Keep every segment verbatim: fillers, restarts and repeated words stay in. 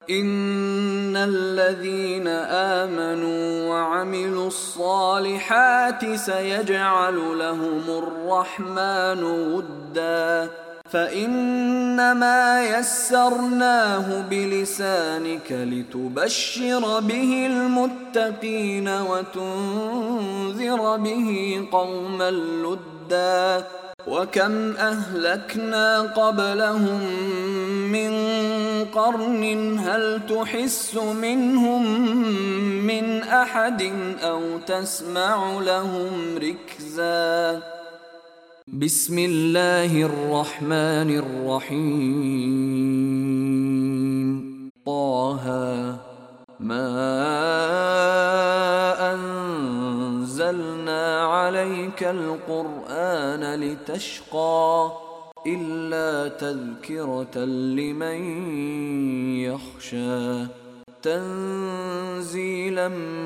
إن الذين آمنوا وعملوا الصالحات سيجعل لهم الرحمن ودا فإنما يسرناه بلسانك لتبشر به المتقين وتنذر به قوما لدا وكم أهلكنا قبلهم من قرن هل تحس منهم من أحد أو تسمع لهم ركزا. بسم الله الرحمن الرحيم. طه ما أنزلنا عليك القرآن لتشقى إلا تذكرة لمن يخشى تنزيلا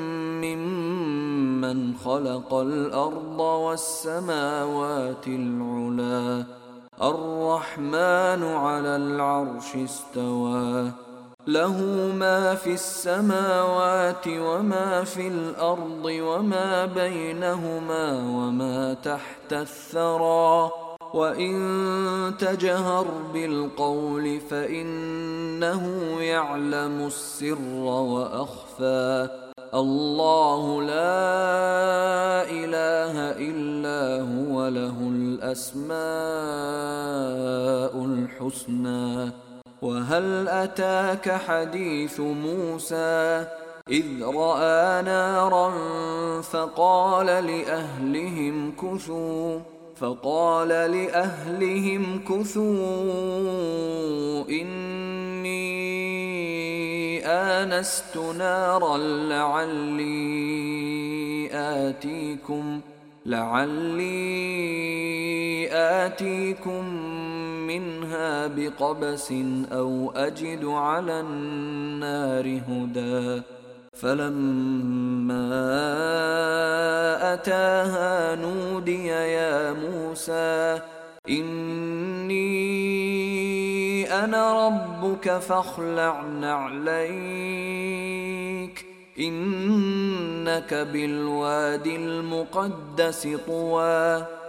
ممن خلق الأرض والسماوات العلى الرحمن على العرش استوى له ما في السماوات وما في الأرض وما بينهما وما تحت الثرى وإن تجهر بالقول فإنه يعلم السر وأخفى الله لا إله إلا هو له الأسماء الحسنى. وهل أتاك حديث موسى إذ رأى نارا فقال لأهلهم كثوا فقال لأهلهم كثوا إني آنست نارا لعلي آتيكم لعلي آتيكم منها بقبس أو أجد على النار هدى فلما أتاها نودي يا موسى إني أنا ربك فاخلع نعليك إنك بالوادي المقدس طوى